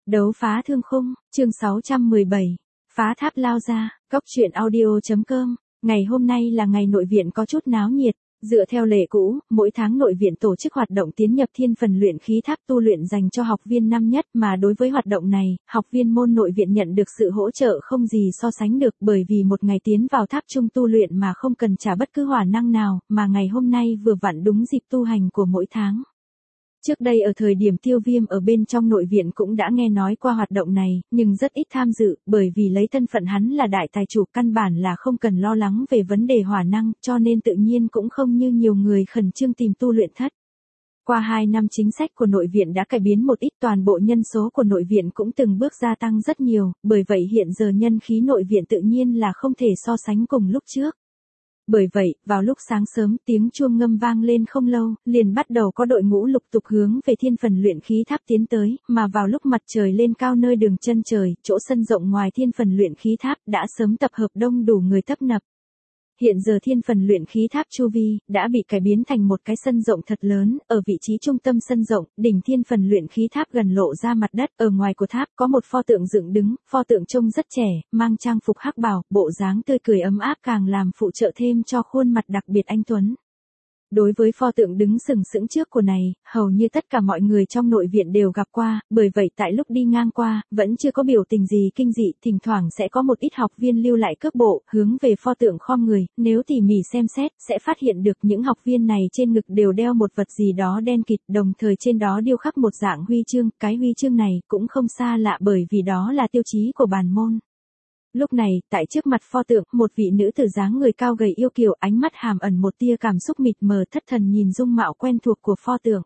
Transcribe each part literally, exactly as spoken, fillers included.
Đấu phá thương khung, chương sáu trăm mười bảy, phá tháp lao ra, cốc truyện audio.com, ngày hôm nay là ngày nội viện có chút náo nhiệt, dựa theo lệ cũ, mỗi tháng nội viện tổ chức hoạt động tiến nhập thiên phần luyện khí tháp tu luyện dành cho học viên năm nhất mà đối với hoạt động này, học viên môn nội viện nhận được sự hỗ trợ không gì so sánh được bởi vì một ngày tiến vào tháp trung tu luyện mà không cần trả bất cứ hỏa năng nào, mà ngày hôm nay vừa vặn đúng dịp tu hành của mỗi tháng. Trước đây ở thời điểm Tiêu Viêm ở bên trong nội viện cũng đã nghe nói qua hoạt động này, nhưng rất ít tham dự, bởi vì lấy thân phận hắn là đại tài chủ căn bản là không cần lo lắng về vấn đề hỏa năng, cho nên tự nhiên cũng không như nhiều người khẩn trương tìm tu luyện thất. Qua hai năm chính sách của nội viện đã cải biến một ít, toàn bộ nhân số của nội viện cũng từng bước gia tăng rất nhiều, bởi vậy hiện giờ nhân khí nội viện tự nhiên là không thể so sánh cùng lúc trước. Bởi vậy, vào lúc sáng sớm tiếng chuông ngâm vang lên không lâu, liền bắt đầu có đội ngũ lục tục hướng về thiên phần luyện khí tháp tiến tới, mà vào lúc mặt trời lên cao nơi đường chân trời, chỗ sân rộng ngoài thiên phần luyện khí tháp đã sớm tập hợp đông đủ người tấp nập. Hiện giờ thiên phần luyện khí tháp chu vi đã bị cải biến thành một cái sân rộng thật lớn, ở vị trí trung tâm sân rộng, đỉnh thiên phần luyện khí tháp gần lộ ra mặt đất, ở ngoài của tháp có một pho tượng dựng đứng, pho tượng trông rất trẻ, mang trang phục hắc bào, bộ dáng tươi cười ấm áp càng làm phụ trợ thêm cho khuôn mặt đặc biệt anh tuấn. Đối với pho tượng đứng sừng sững trước của này, hầu như tất cả mọi người trong nội viện đều gặp qua, bởi vậy tại lúc đi ngang qua, vẫn chưa có biểu tình gì kinh dị, thỉnh thoảng sẽ có một ít học viên lưu lại cước bộ, hướng về pho tượng khom người, nếu tỉ mỉ xem xét, sẽ phát hiện được những học viên này trên ngực đều đeo một vật gì đó đen kịt, đồng thời trên đó điêu khắc một dạng huy chương, cái huy chương này cũng không xa lạ bởi vì đó là tiêu chí của bản môn. Lúc này, tại trước mặt pho tượng, một vị nữ tử dáng người cao gầy yêu kiều, ánh mắt hàm ẩn một tia cảm xúc mịt mờ, thất thần nhìn dung mạo quen thuộc của pho tượng.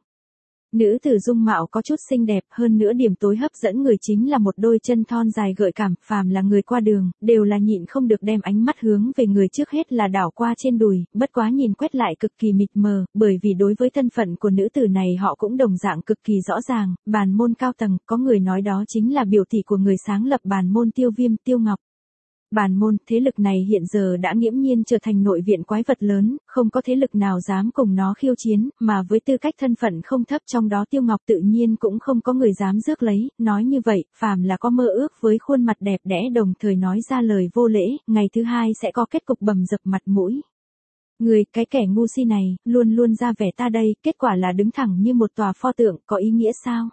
Nữ tử dung mạo có chút xinh đẹp, hơn nữa điểm tối hấp dẫn người chính là một đôi chân thon dài gợi cảm, phàm là người qua đường, đều là nhịn không được đem ánh mắt hướng về người trước hết là đảo qua trên đùi, bất quá nhìn quét lại cực kỳ mịt mờ, bởi vì đối với thân phận của nữ tử này họ cũng đồng dạng cực kỳ rõ ràng, bản môn cao tầng, có người nói đó chính là biểu tỷ của người sáng lập bản môn Tiêu Viêm, Tiêu Ngọc. Bản môn, thế lực này hiện giờ đã nghiễm nhiên trở thành nội viện quái vật lớn, không có thế lực nào dám cùng nó khiêu chiến, mà với tư cách thân phận không thấp trong đó Tiêu Ngọc tự nhiên cũng không có người dám rước lấy, nói như vậy, phàm là có mơ ước với khuôn mặt đẹp đẽ đồng thời nói ra lời vô lễ, ngày thứ hai sẽ có kết cục bầm dập mặt mũi. Người, cái kẻ ngu si này, luôn luôn ra vẻ ta đây, kết quả là đứng thẳng như một tòa pho tượng, có ý nghĩa sao?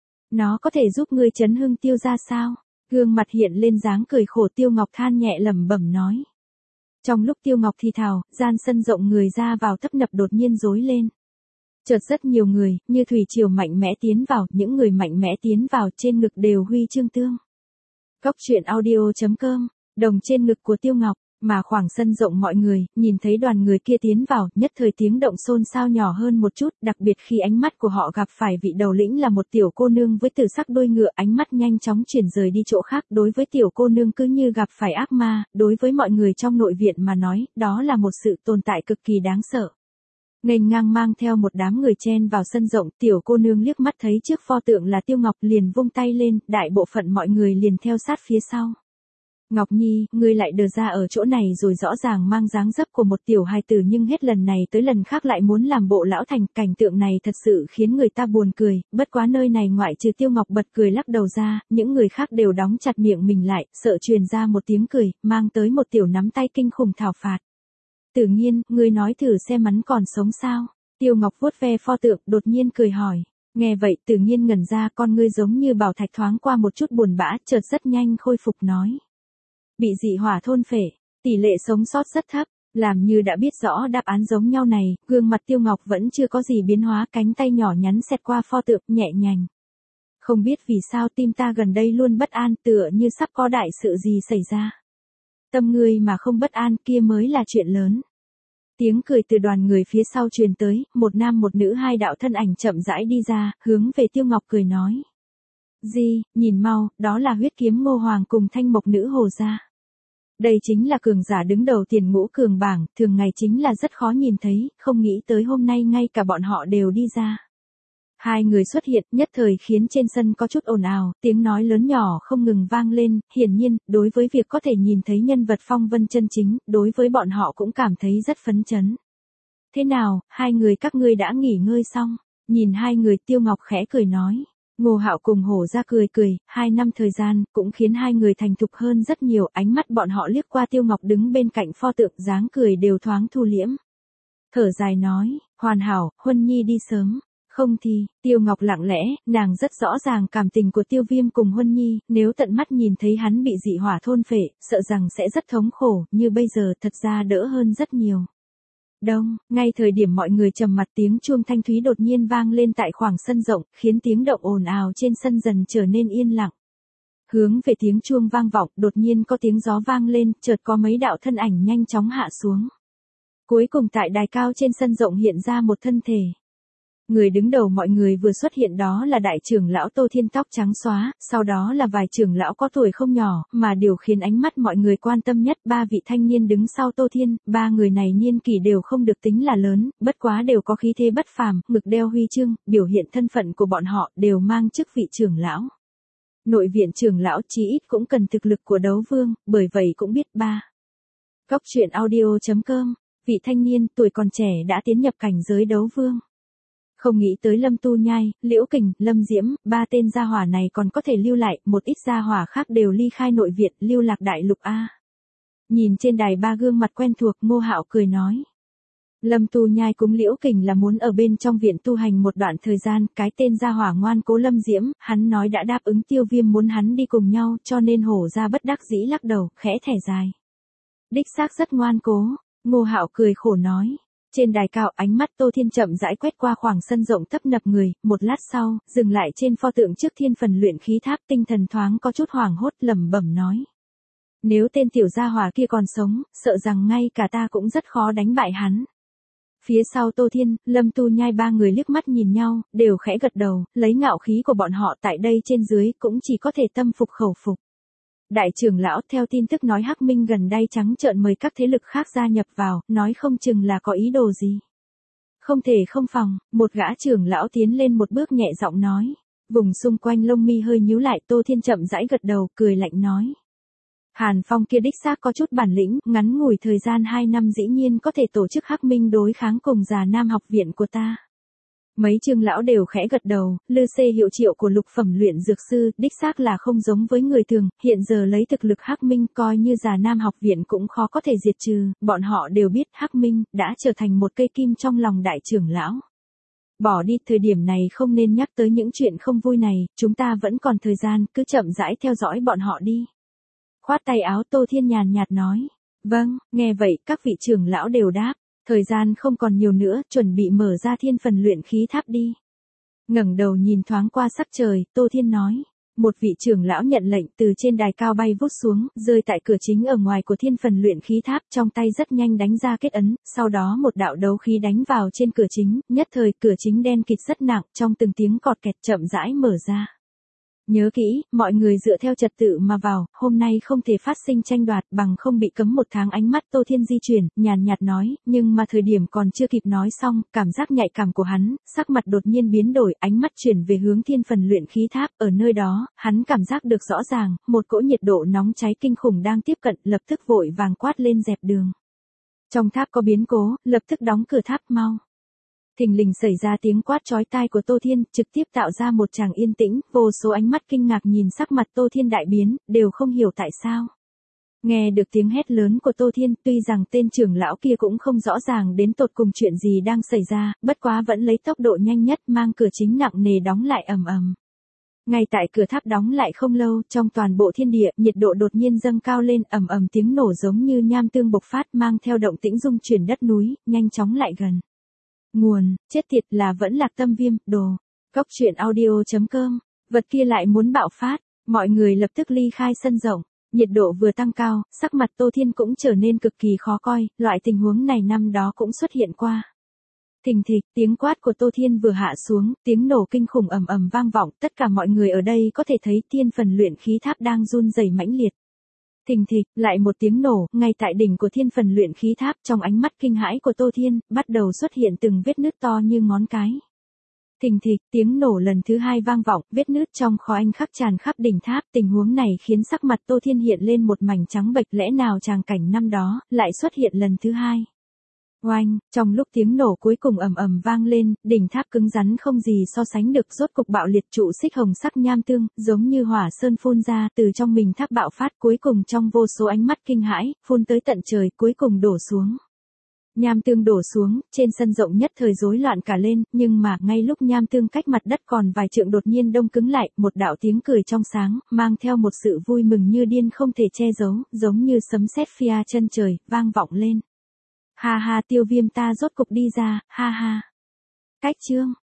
Nó có thể giúp ngươi chấn hưng Tiêu ra sao? Gương mặt hiện lên dáng cười khổ, Tiêu Ngọc than nhẹ lẩm bẩm nói. Trong lúc Tiêu Ngọc thì thào, gian sân rộng người ra vào tấp nập đột nhiên rối lên. Chợt rất nhiều người, như thủy triều mạnh mẽ tiến vào, những người mạnh mẽ tiến vào trên ngực đều huy chương tương. Cốc truyện audio.com, đồng trên ngực của Tiêu Ngọc, mà khoảng sân rộng mọi người, nhìn thấy đoàn người kia tiến vào, nhất thời tiếng động xôn xao nhỏ hơn một chút, đặc biệt khi ánh mắt của họ gặp phải vị đầu lĩnh là một tiểu cô nương với tử sắc đôi ngựa, ánh mắt nhanh chóng chuyển rời đi chỗ khác, đối với tiểu cô nương cứ như gặp phải ác ma, đối với mọi người trong nội viện mà nói, đó là một sự tồn tại cực kỳ đáng sợ. Nghênh ngang mang theo một đám người chen vào sân rộng, tiểu cô nương liếc mắt thấy trước pho tượng là Tiêu Ngọc liền vung tay lên, đại bộ phận mọi người liền theo sát phía sau. Ngọc Nhi, ngươi lại đờ ra ở chỗ này rồi, rõ ràng mang dáng dấp của một tiểu hài tử nhưng hết lần này tới lần khác lại muốn làm bộ lão thành, cảnh tượng này thật sự khiến người ta buồn cười, bất quá nơi này ngoại trừ Tiêu Ngọc bật cười lắc đầu ra, những người khác đều đóng chặt miệng mình lại, sợ truyền ra một tiếng cười, mang tới một tiểu nắm tay kinh khủng thảo phạt. Tử Nghiên, ngươi nói thử xem hắn còn sống sao? Tiêu Ngọc vuốt ve pho tượng, đột nhiên cười hỏi. Nghe vậy, Tử Nghiên ngẩn ra, con ngươi giống như bảo thạch thoáng qua một chút buồn bã, chợt rất nhanh khôi phục nói. Bị dị hỏa thôn phệ, tỷ lệ sống sót rất thấp, làm như đã biết rõ đáp án giống nhau này, gương mặt Tiêu Ngọc vẫn chưa có gì biến hóa, cánh tay nhỏ nhắn xẹt qua pho tượng, nhẹ nhàng. Không biết vì sao tim ta gần đây luôn bất an, tựa như sắp có đại sự gì xảy ra. Tâm ngươi mà không bất an, kia mới là chuyện lớn. Tiếng cười từ đoàn người phía sau truyền tới, một nam một nữ hai đạo thân ảnh chậm rãi đi ra, hướng về Tiêu Ngọc cười nói. Di, nhìn mau, đó là huyết kiếm Ngô Hoàng cùng thanh mộc nữ Hồ gia. Đây chính là cường giả đứng đầu tiền ngũ cường bảng, thường ngày chính là rất khó nhìn thấy, không nghĩ tới hôm nay ngay cả bọn họ đều đi ra. Hai người xuất hiện nhất thời khiến trên sân có chút ồn ào, tiếng nói lớn nhỏ không ngừng vang lên, hiển nhiên, đối với việc có thể nhìn thấy nhân vật phong vân chân chính, đối với bọn họ cũng cảm thấy rất phấn chấn. Thế nào, hai người các ngươi đã nghỉ ngơi xong? Nhìn hai người, Tiêu Ngọc khẽ cười nói. Ngô Hạo cùng Hổ ra cười cười, hai năm thời gian, cũng khiến hai người thành thục hơn rất nhiều, ánh mắt bọn họ liếc qua Tiêu Ngọc đứng bên cạnh pho tượng, dáng cười đều thoáng thu liễm. Thở dài nói, hoàn hảo, Huân Nhi đi sớm. Không thì, Tiêu Ngọc lặng lẽ, nàng rất rõ ràng cảm tình của Tiêu Viêm cùng Huân Nhi, nếu tận mắt nhìn thấy hắn bị dị hỏa thôn phệ, sợ rằng sẽ rất thống khổ, như bây giờ thật ra đỡ hơn rất nhiều. Đông, ngay thời điểm mọi người trầm mặt tiếng chuông thanh thúy đột nhiên vang lên tại khoảng sân rộng, khiến tiếng động ồn ào trên sân dần trở nên yên lặng. Hướng về tiếng chuông vang vọng, đột nhiên có tiếng gió vang lên, chợt có mấy đạo thân ảnh nhanh chóng hạ xuống. Cuối cùng tại đài cao trên sân rộng hiện ra một thân thể. Người đứng đầu mọi người vừa xuất hiện đó là đại trưởng lão Tô Thiên tóc trắng xóa, sau đó là vài trưởng lão có tuổi không nhỏ, mà điều khiến ánh mắt mọi người quan tâm nhất ba vị thanh niên đứng sau Tô Thiên, ba người này niên kỷ đều không được tính là lớn, bất quá đều có khí thế bất phàm, ngực đeo huy chương, biểu hiện thân phận của bọn họ đều mang chức vị trưởng lão. Nội viện trưởng lão chí ít cũng cần thực lực của đấu vương, bởi vậy cũng biết ba. Góc truyện audio chấm com, vị thanh niên tuổi còn trẻ đã tiến nhập cảnh giới đấu vương. Không nghĩ tới Lâm Tu Nhai, Liễu Kình, Lâm Diễm, ba tên gia hỏa này còn có thể lưu lại, một ít gia hỏa khác đều ly khai nội viện, lưu lạc đại lục A. Nhìn trên đài ba gương mặt quen thuộc, Ngô Hạo cười nói. Lâm Tu Nhai cùng Liễu Kình là muốn ở bên trong viện tu hành một đoạn thời gian, cái tên gia hỏa ngoan cố Lâm Diễm, hắn nói đã đáp ứng Tiêu Viêm muốn hắn đi cùng nhau, cho nên Hổ ra bất đắc dĩ lắc đầu, khẽ thẻ dài. Đích xác rất ngoan cố, Ngô Hạo cười khổ nói. Trên đài cao, ánh mắt Tô Thiên chậm rãi quét qua khoảng sân rộng tấp nập người, một lát sau, dừng lại trên pho tượng trước thiên phần luyện khí tháp, tinh thần thoáng có chút hoảng hốt, lẩm bẩm nói. Nếu tên tiểu gia hỏa kia còn sống, sợ rằng ngay cả ta cũng rất khó đánh bại hắn. Phía sau Tô Thiên, Lâm Tu Nhai ba người liếc mắt nhìn nhau, đều khẽ gật đầu, lấy ngạo khí của bọn họ tại đây trên dưới cũng chỉ có thể tâm phục khẩu phục. Đại trưởng lão theo tin tức nói Hắc Minh gần đây trắng trợn mời các thế lực khác gia nhập vào, nói không chừng là có ý đồ gì. Không thể không phòng, một gã trưởng lão tiến lên một bước nhẹ giọng nói. Vùng xung quanh lông mi hơi nhíu lại, Tô Thiên chậm rãi gật đầu, cười lạnh nói. Hàn Phong kia đích xác có chút bản lĩnh, ngắn ngủi thời gian hai năm dĩ nhiên có thể tổ chức Hắc Minh đối kháng cùng Già Nam học viện của ta. Mấy trưởng lão đều khẽ gật đầu, Lư Xê hiệu triệu của lục phẩm luyện dược sư, đích xác là không giống với người thường, hiện giờ lấy thực lực Hắc Minh coi như Già Nam học viện cũng khó có thể diệt trừ, bọn họ đều biết Hắc Minh đã trở thành một cây kim trong lòng đại trưởng lão. Bỏ đi, thời điểm này không nên nhắc tới những chuyện không vui này, chúng ta vẫn còn thời gian, cứ chậm rãi theo dõi bọn họ đi. Khoát tay áo, Tô Thiên nhàn nhạt nói. Vâng, nghe vậy, các vị trưởng lão đều đáp. Thời gian không còn nhiều nữa, chuẩn bị mở ra thiên phần luyện khí tháp đi. Ngẩng đầu nhìn thoáng qua sắc trời, Tô Thiên nói. Một vị trưởng lão nhận lệnh từ trên đài cao bay vút xuống, rơi tại cửa chính ở ngoài của thiên phần luyện khí tháp, trong tay rất nhanh đánh ra kết ấn, sau đó một đạo đấu khí đánh vào trên cửa chính, nhất thời cửa chính đen kịt rất nặng, trong từng tiếng cọt kẹt chậm rãi mở ra. Nhớ kỹ, mọi người dựa theo trật tự mà vào, hôm nay không thể phát sinh tranh đoạt bằng không bị cấm một tháng. Ánh mắt Tô Thiên di chuyển, nhàn nhạt nói, nhưng mà thời điểm còn chưa kịp nói xong, cảm giác nhạy cảm của hắn, sắc mặt đột nhiên biến đổi, ánh mắt chuyển về hướng thiên phần luyện khí tháp, ở nơi đó, hắn cảm giác được rõ ràng, một cỗ nhiệt độ nóng cháy kinh khủng đang tiếp cận, lập tức vội vàng quát lên dẹp đường. Trong tháp có biến cố, lập tức đóng cửa tháp mau. Thình lình xảy ra tiếng quát chói tai của Tô Thiên, trực tiếp tạo ra một tràng yên tĩnh, vô số ánh mắt kinh ngạc nhìn sắc mặt Tô Thiên đại biến, đều không hiểu tại sao. Nghe được tiếng hét lớn của Tô Thiên, tuy rằng tên trưởng lão kia cũng không rõ ràng đến tột cùng chuyện gì đang xảy ra, bất quá vẫn lấy tốc độ nhanh nhất mang cửa chính nặng nề đóng lại ầm ầm. Ngay tại cửa tháp đóng lại không lâu, trong toàn bộ thiên địa, nhiệt độ đột nhiên dâng cao lên, ầm ầm tiếng nổ giống như nham tương bộc phát mang theo động tĩnh rung chuyển đất núi, nhanh chóng lại gần. Nguồn, chết tiệt là vẫn Lạc Tâm Viêm, đồ. Góc truyện audio chấm com, vật kia lại muốn bạo phát, mọi người lập tức ly khai sân rộng, nhiệt độ vừa tăng cao, sắc mặt Tô Thiên cũng trở nên cực kỳ khó coi, loại tình huống này năm đó cũng xuất hiện qua. Thình thịch, tiếng quát của Tô Thiên vừa hạ xuống, tiếng nổ kinh khủng ầm ầm vang vọng, tất cả mọi người ở đây có thể thấy thiên phần luyện khí tháp đang run rẩy mãnh liệt. Thình thịch, lại một tiếng nổ, ngay tại đỉnh của thiên phần luyện khí tháp, trong ánh mắt kinh hãi của Tô Thiên, bắt đầu xuất hiện từng vết nứt to như ngón cái. Thình thịch, tiếng nổ lần thứ hai vang vọng, vết nứt trong khói anh khắc tràn khắp đỉnh tháp, tình huống này khiến sắc mặt Tô Thiên hiện lên một mảnh trắng bệch, lẽ nào tràng cảnh năm đó lại xuất hiện lần thứ hai. Oanh, trong lúc tiếng nổ cuối cùng ầm ầm vang lên, đỉnh tháp cứng rắn không gì so sánh được rốt cục bạo liệt, trụ xích hồng sắc nham tương, giống như hỏa sơn phun ra, từ trong mình tháp bạo phát, cuối cùng trong vô số ánh mắt kinh hãi, phun tới tận trời, cuối cùng đổ xuống. Nham tương đổ xuống, trên sân rộng nhất thời rối loạn cả lên, nhưng mà, ngay lúc nham tương cách mặt đất còn vài trượng đột nhiên đông cứng lại, một đạo tiếng cười trong sáng, mang theo một sự vui mừng như điên không thể che giấu, giống như sấm sét phia chân trời, vang vọng lên. Ha ha, Tiêu Viêm ta rốt cục đi ra, ha ha. Cách chương